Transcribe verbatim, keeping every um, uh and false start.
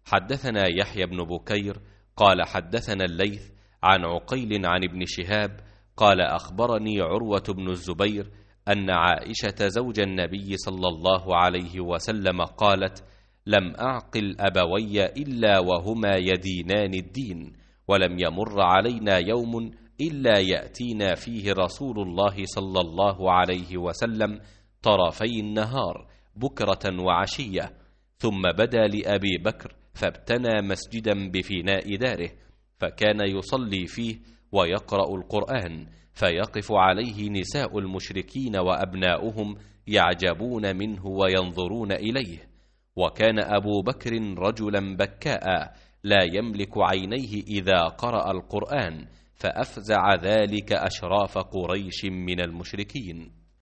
حدثنا يحيى بن بكير قال حدثنا الليث عن عقيل عن ابن شهاب قال أخبرني عروة بن الزبير أن عائشة زوج النبي صلى الله عليه وسلم قالت: لم أعقل أبوي إلا وهما يدينان الدين، ولم يمر علينا يوم إلا يأتينا فيه رسول الله صلى الله عليه وسلم طرفي النهار بكرة وعشية، ثم بدا لأبي بكر فابتنى مسجدا بفناء داره، فكان يصلي فيه ويقرأ القرآن، فيقف عليه نساء المشركين وأبناؤهم يعجبون منه وينظرون إليه. وكان أبو بكر رجلا بكاء لا يملك عينيه إذا قرأ القرآن، فأفزع ذلك أشراف قريش من المشركين.